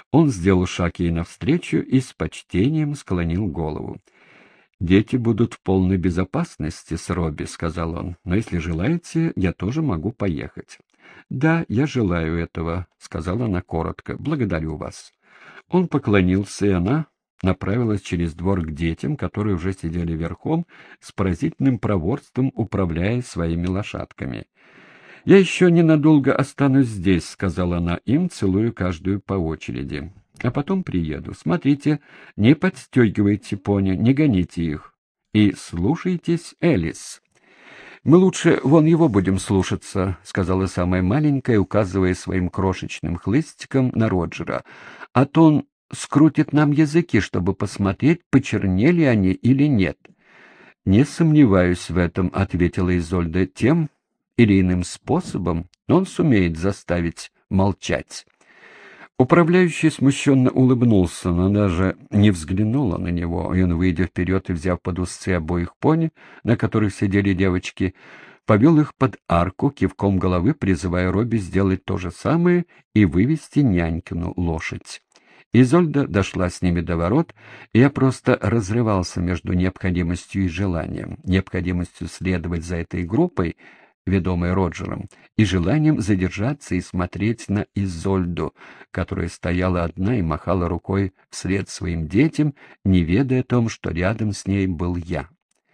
Он сделал шаг ей навстречу и с почтением склонил голову. «Дети будут в полной безопасности с Робби», — сказал он, — «но если желаете, я тоже могу поехать». «Да, я желаю этого», — сказала она коротко. «Благодарю вас». Он поклонился, и она направилась через двор к детям, которые уже сидели верхом, с поразительным проворством управляя своими лошадками. «Я еще ненадолго останусь здесь», — сказала она им, целуя каждую по очереди. «А потом приеду. Смотрите, не подстегивайте пони, не гоните их. И слушайтесь Элис». «Мы лучше вон его будем слушаться», — сказала самая маленькая, указывая своим крошечным хлыстиком на Роджера. «А то он скрутит нам языки, чтобы посмотреть, почернели они или нет». «Не сомневаюсь в этом», — ответила Изольда, — «тем или иным способом он сумеет заставить молчать». Управляющий смущенно улыбнулся, но даже не взглянула на него, и он, выйдя вперед и взяв под узцы обоих пони, на которых сидели девочки, повел их под арку, кивком головы призывая Робби сделать то же самое и вывести нянькину лошадь. Изольда дошла с ними до ворот, и я просто разрывался между необходимостью и желанием, необходимостью следовать за этой группой, ведомой Роджером, и желанием задержаться и смотреть на Изольду, которая стояла одна и махала рукой вслед своим детям, не ведая о том, что рядом с ней был я.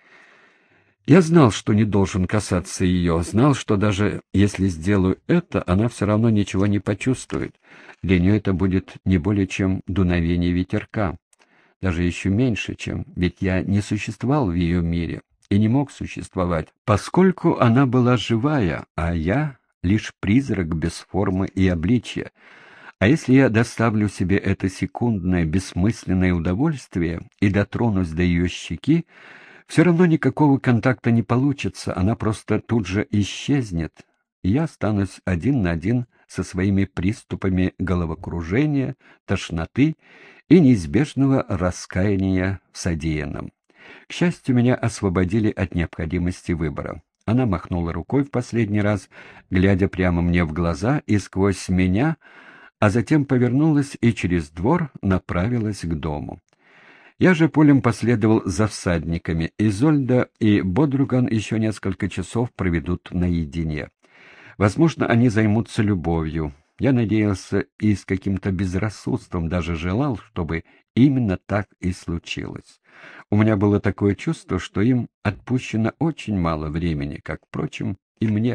Я знал, что не должен касаться ее, знал, что даже если сделаю это, она все равно ничего не почувствует. Для нее это будет не более чем дуновение ветерка, даже еще меньше, чем, ведь я не существовал в ее мире и не мог существовать, поскольку она была живая, а я — лишь призрак без формы и обличья. А если я доставлю себе это секундное бессмысленное удовольствие и дотронусь до ее щеки, все равно никакого контакта не получится, она просто тут же исчезнет, и я останусь один на один со своими приступами головокружения, тошноты и неизбежного раскаяния в содеянном. К счастью, меня освободили от необходимости выбора. Она махнула рукой в последний раз, глядя прямо мне в глаза и сквозь меня, а затем повернулась и через двор направилась к дому. Я же полем последовал за всадниками. Изольда и Бодруган еще несколько часов проведут наедине. Возможно, они займутся любовью. Я надеялся и с каким-то безрассудством даже желал, чтобы именно так и случилось. У меня было такое чувство, что им отпущено очень мало времени, как, впрочем, и мне.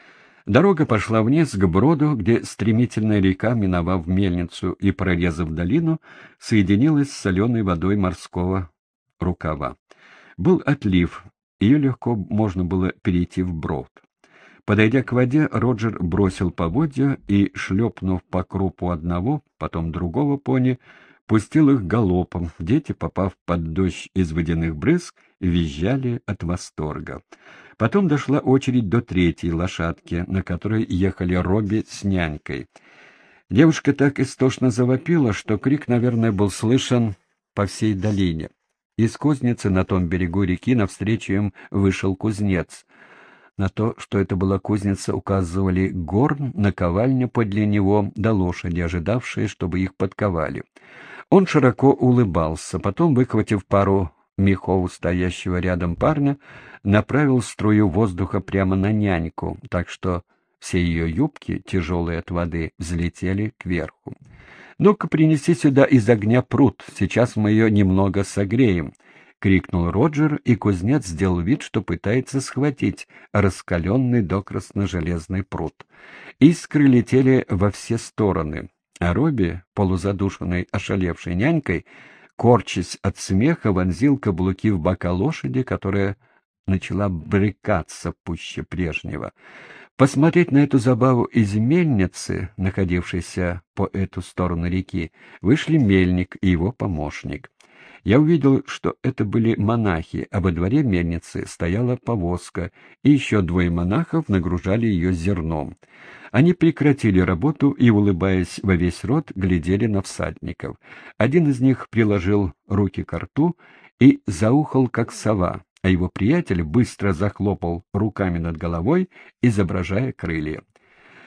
Дорога пошла вниз к броду, где стремительная река, миновав мельницу и прорезав долину, соединилась с соленой водой морского рукава. Был отлив, ее легко можно было перейти вброд. Подойдя к воде, Роджер бросил поводья и, шлепнув по крупу одного, потом другого пони, пустил их галопом. Дети, попав под дождь из водяных брызг, визжали от восторга. Потом дошла очередь до третьей лошадки, на которой ехали Робби с нянькой. Девушка так истошно завопила, что крик, наверное, был слышен по всей долине. Из кузницы на том берегу реки навстречу им вышел кузнец. На то, что это была кузница, указывали горн, наковальня подле него, да лошади, ожидавшие, чтобы их подковали. Он широко улыбался, потом, выхватив пару мехов стоящего рядом парня, направил струю воздуха прямо на няньку, так что все ее юбки, тяжелые от воды, взлетели кверху. «Ну-ка, принеси сюда из огня пруд, сейчас мы ее немного согреем», — крикнул Роджер, и кузнец сделал вид, что пытается схватить раскаленный докрасно железный пруд. Искры летели во все стороны, а Робби, полузадушенный ошалевшей нянькой, корчась от смеха, вонзил каблуки в бока лошади, которая начала брыкаться пуще прежнего. Посмотреть на эту забаву из мельницы, находившейся по эту сторону реки, вышли мельник и его помощник. Я увидел, что это были монахи, а во дворе мельницы стояла повозка, и еще двое монахов нагружали ее зерном. Они прекратили работу и, улыбаясь во весь рот, глядели на всадников. Один из них приложил руки ко рту и заухал, как сова, а его приятель быстро захлопал руками над головой, изображая крылья.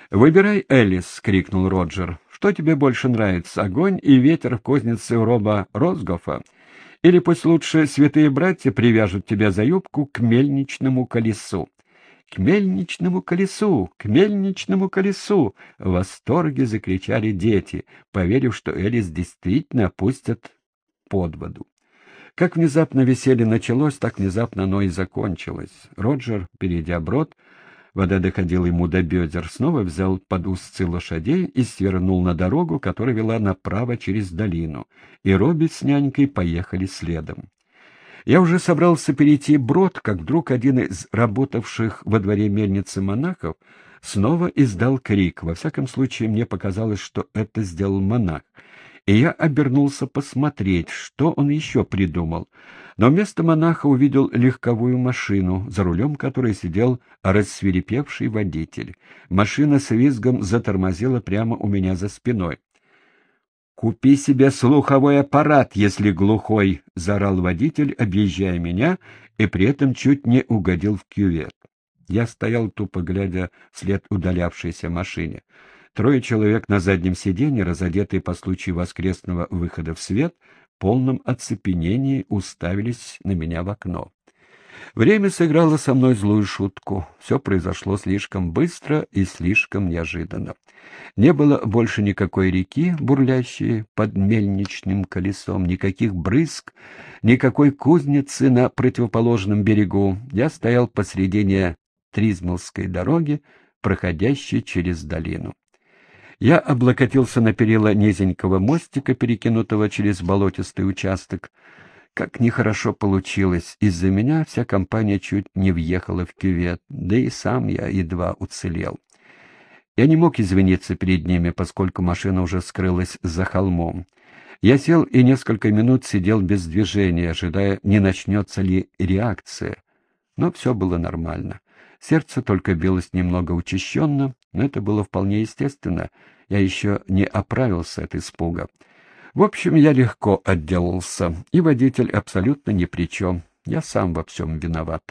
«Выбирай, Элис!» — крикнул Роджер. «Что тебе больше нравится, огонь и ветер в кузнице у Роба Росгофа? Или пусть лучше святые братья привяжут тебя за юбку к мельничному колесу?» «К мельничному колесу! К мельничному колесу!» — в восторге закричали дети, поверив, что Элис действительно опустят под воду. Как внезапно веселье началось, так внезапно оно и закончилось. Роджер, перейдя брод, вода доходила ему до бедер, снова взял под узцы лошадей и свернул на дорогу, которая вела направо через долину, и Робби с нянькой поехали следом. Я уже собрался перейти брод, как вдруг один из работавших во дворе мельницы монахов снова издал крик. Во всяком случае, мне показалось, что это сделал монах, и я обернулся посмотреть, что он еще придумал. Но вместо монаха увидел легковую машину, за рулем которой сидел рассвирепевший водитель. Машина с визгом затормозила прямо у меня за спиной. «Купи себе слуховой аппарат, если глухой!» — заорал водитель, объезжая меня, и при этом чуть не угодил в кювет. Я стоял, тупо глядя вслед удалявшейся машине. Трое человек на заднем сиденье, разодетые по случаю воскресного выхода в свет, в полном оцепенении уставились на меня в окно. Время сыграло со мной злую шутку. Все произошло слишком быстро и слишком неожиданно. Не было больше никакой реки, бурлящей под мельничным колесом, никаких брызг, никакой кузницы на противоположном берегу. Я стоял посредине Тризмалской дороги, проходящей через долину. Я облокотился на перила низенького мостика, перекинутого через болотистый участок. Как нехорошо получилось. Из-за меня вся компания чуть не въехала в кювет, да и сам я едва уцелел. Я не мог извиниться перед ними, поскольку машина уже скрылась за холмом. Я сел и несколько минут сидел без движения, ожидая, не начнется ли реакция. Но все было нормально. Сердце только билось немного учащенно, но это было вполне естественно. Я еще не оправился от испуга. В общем, я легко отделался, и водитель абсолютно ни при чем. Я сам во всем виноват.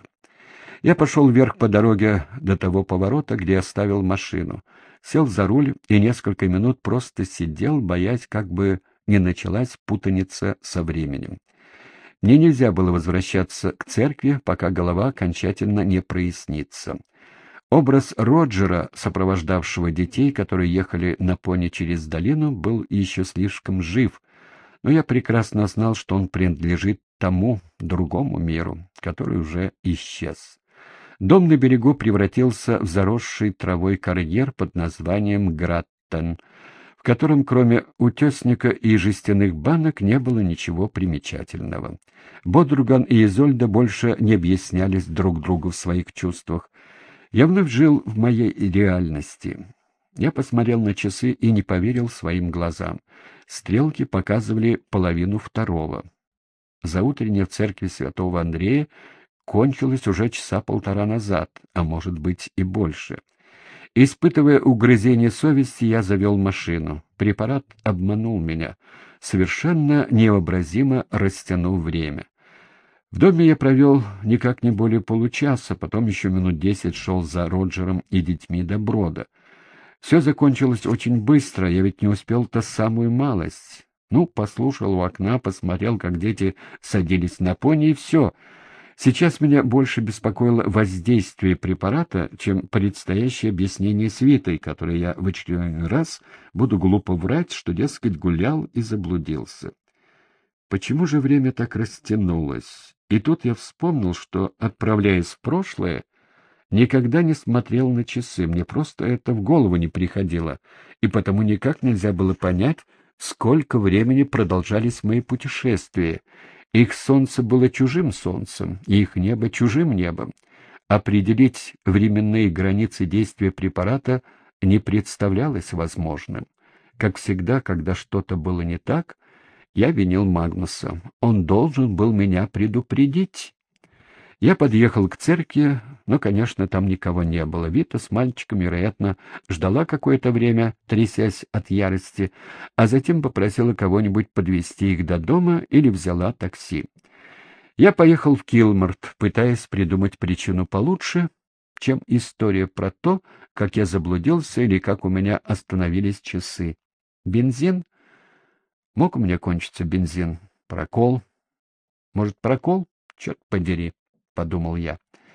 Я пошел вверх по дороге до того поворота, где оставил машину. Сел за руль и несколько минут просто сидел, боясь, как бы не началась путаница со временем. Мне нельзя было возвращаться к церкви, пока голова окончательно не прояснится. Образ Роджера, сопровождавшего детей, которые ехали на пони через долину, был еще слишком жив, но я прекрасно знал, что он принадлежит тому другому миру, который уже исчез. Дом на берегу превратился в заросший травой карьер под названием Граттен, в котором кроме утесника и жестяных банок не было ничего примечательного. Бодруган и Изольда больше не объяснялись друг другу в своих чувствах. Я вновь жил в моей реальности. Я посмотрел на часы и не поверил своим глазам. Стрелки показывали 1:30. Заутренняя в церкви святого Андрея кончилась уже часа полтора назад, а может быть и больше. Испытывая угрызение совести, я завел машину. Препарат обманул меня, совершенно невообразимо растянув время. В доме я провел никак не более получаса, потом еще минут 10 шел за Роджером и детьми до брода. Все закончилось очень быстро, я ведь не успел-то самую малость. Послушал у окна, посмотрел, как дети садились на пони, и все. Сейчас меня больше беспокоило воздействие препарата, чем предстоящее объяснение с Витой, которое я в очередной раз буду глупо врать, что, дескать, гулял и заблудился. Почему же время так растянулось? И тут я вспомнил, что, отправляясь в прошлое, никогда не смотрел на часы, мне просто это в голову не приходило, и потому никак нельзя было понять, сколько времени продолжались мои путешествия. Их солнце было чужим солнцем, и их небо чужим небом. Определить временные границы действия препарата не представлялось возможным. Как всегда, когда что-то было не так, я винил Магнуса. Он должен был меня предупредить. Я подъехал к церкви, но, конечно, там никого не было. Вита с мальчиком, вероятно, ждала какое-то время, трясясь от ярости, а затем попросила кого-нибудь подвезти их до дома или взяла такси. Я поехал в Килморт, пытаясь придумать причину получше, чем история про то, как я заблудился или как у меня остановились часы. Бензин? Мог у меня кончиться бензин? Прокол? Может, прокол? Черт подери, — подумал я.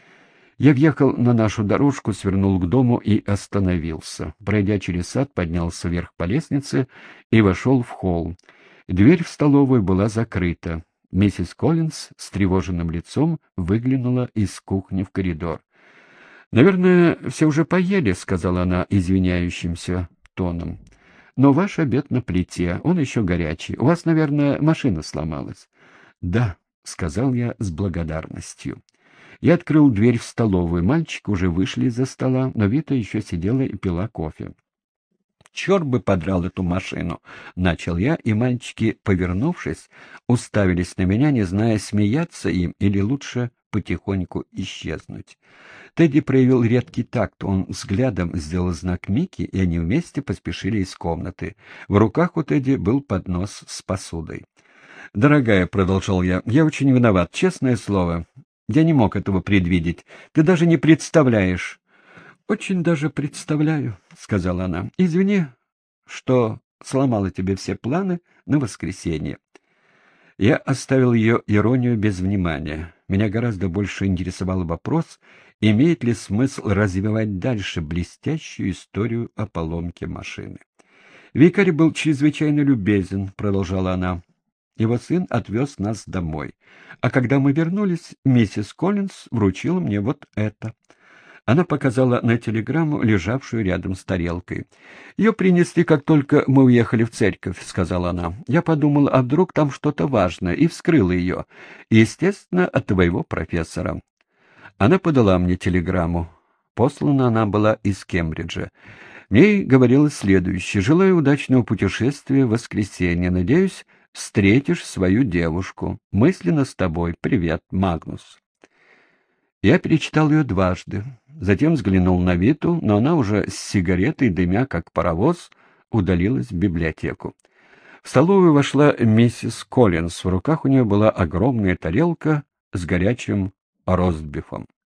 Я въехал на нашу дорожку, свернул к дому и остановился. Пройдя через сад, поднялся вверх по лестнице и вошел в холл. Дверь в столовую была закрыта. Миссис Коллинз с тревоженным лицом выглянула из кухни в коридор. «Наверное, все уже поели», — сказала она извиняющимся тоном. «Но ваш обед на плите, он еще горячий. У вас, наверное, машина сломалась». «Да», — сказал я с благодарностью. Я открыл дверь в столовую. Мальчики уже вышли из-за стола, но Вита еще сидела и пила кофе. «Черт бы подрал эту машину!» — начал я, и мальчики, повернувшись, уставились на меня, не зная, смеяться им или лучше потихоньку исчезнуть. Тедди проявил редкий такт. Он взглядом сделал знак Микки, и они вместе поспешили из комнаты. В руках у Тедди был поднос с посудой. «Дорогая», — продолжал я, — «я очень виноват, честное слово. Я не мог этого предвидеть. Ты даже не представляешь». «Очень даже представляю», — сказала она. «Извини, что сломала тебе все планы на воскресенье». Я оставил ее иронию без внимания. Меня гораздо больше интересовал вопрос, имеет ли смысл развивать дальше блестящую историю о поломке машины. «Викарь был чрезвычайно любезен», — продолжала она. «Его сын отвез нас домой. А когда мы вернулись, миссис Коллинз вручила мне вот это». Она показала на телеграмму, лежавшую рядом с тарелкой. «Ее принесли, как только мы уехали в церковь», — сказала она. «Я подумала, а вдруг там что-то важное, и вскрыла ее. Естественно, от твоего профессора». Она подала мне телеграмму. Послана она была из Кембриджа. В ней говорилось следующее: «Желаю удачного путешествия в воскресенье. Надеюсь, встретишь свою девушку. Мысленно с тобой. Привет, Магнус». Я перечитал ее дважды. Затем взглянул на Виту, но она уже с сигаретой, дымя как паровоз, удалилась в библиотеку. В столовую вошла миссис Коллинз. В руках у нее была огромная тарелка с горячим ростбифом.